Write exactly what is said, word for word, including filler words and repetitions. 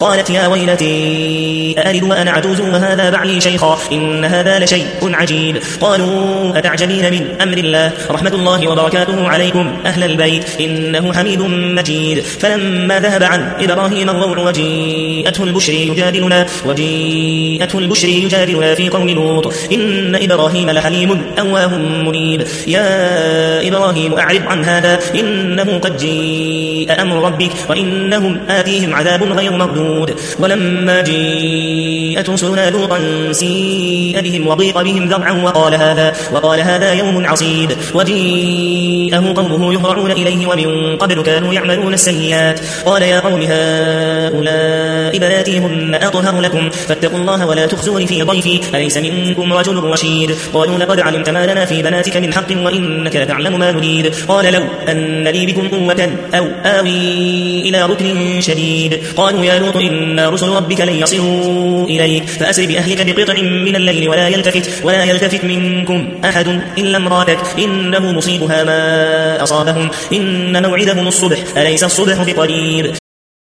قالت يا ويلتي أألد وأنا عجوز وهذا بعلي شيخا إن هذا لشيء عجيب. قالوا أتعجبين من أمر الله رحمة الله وبركاته عليكم أهل البيت إنه حميد مجيد. فلما ذهب عن إبراهيم الروع وجيءته البشر يجادلنا وجيءته البشر يجادلنا في قوم لوط إن إبراهيم لحليم أواه منيب. يا إبراهيم أعرض عن هذا إنه قد جيء أمر ربك وإنهم آتيهم عذاب غير مردود. ولما جيءت رسلنا لوطا سيء بهم وضيق بهم ذرعا وقال هذا وقال هذا يوم عصيب. وجيءه قومه يهرعون إليه ومن قبل كانوا يعملون السيئات. قال يا قوم هؤلاء بناتي هن أطهر لكم فاتقوا الله ولا تخزوني في ضيفي أليس منكم رجل رشيد. قالوا لقد علمت ما لنا في بناتك من حق وإنك لتعلم ما نريد. قال لو أن لي بكم قوة أو آوي إلى ركن شديد. قالوا يا لوط إن رسل ربك لن يصلوا إليك فأسر بأهلك بقطع من الليل ولا يلتفت ولا يلتفت منكم أحد إلا امرأتك إنه مصيبها ما أصابهم إن موعدهم الصبح أليس الصبح بقريب.